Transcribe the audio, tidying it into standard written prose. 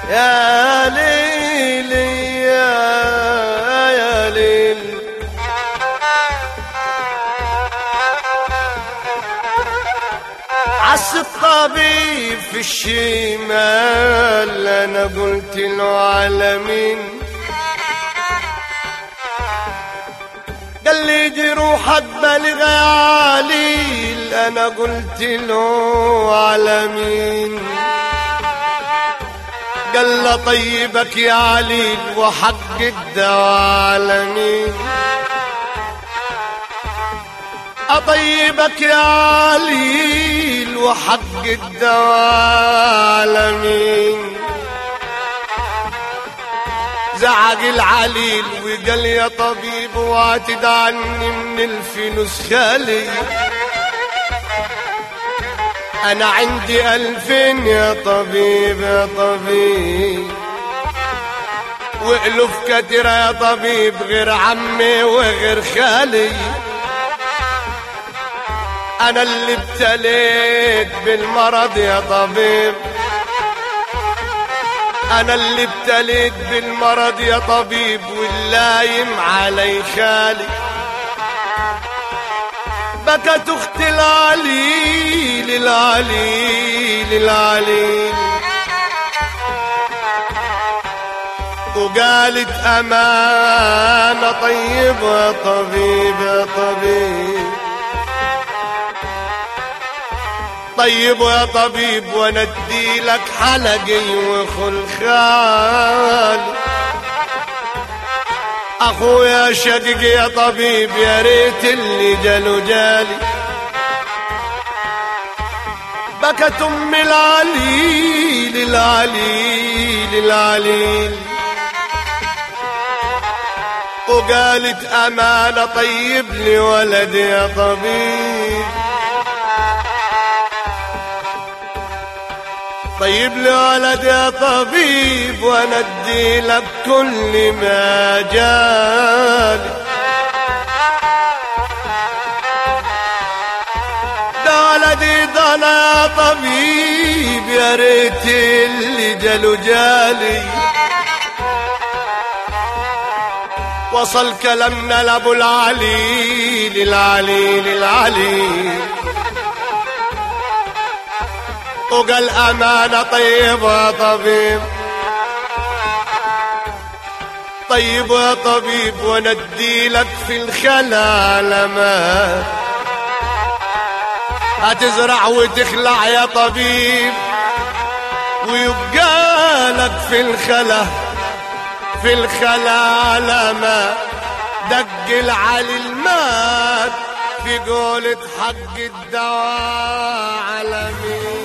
يا ليل يا ليل. عس الطبيب في الشمال انا قلت له على مين، قال لي جروحك بالغة يا عليل انا قلت له على مين، قال له طيبك يا عليل وحق الدواء على مين، أطيبك يا عليل وحق الدواء على مين. زعق العليل وقال يا طبيب واعتد عني من الفلوس خالي، أنا عندي 2000 يا طبيب يا طبيب، وألوف كتيرة يا طبيب غير عمي وغير خالي، أنا اللي ابتليت بالمرض يا طبيب، أنا اللي ابتليت بالمرض يا طبيب، واللايم علي خالي. بكت أختي العليل العليل العليل، وقالت أمانة طيبة يا طبيب يا طبيب، طيب يا طبيب وانا اديلك حلقي وخلخال، اخويا شقيق يا طبيب يا ريت اللي جالو جالي. بكت ام العليل العليل العليل، وقالت امانة طيب لي ولدي يا طبيب، طيب لي ولد يا طبيب وانا ادي لك كل ما جالي. ده ولدي ده انا يا طبيب يا ريت اللي جالو جالي. وصل كلامنا لابو العليل العليل العليل، وقال أمانة طيبة يا طبيب، طيب يا طبيب وندي لك في الخلا لما هتزرع وتخلع يا طبيب، ويبقى لك في الخلا لما دق العلي المات في قولة حق الدواء على مين.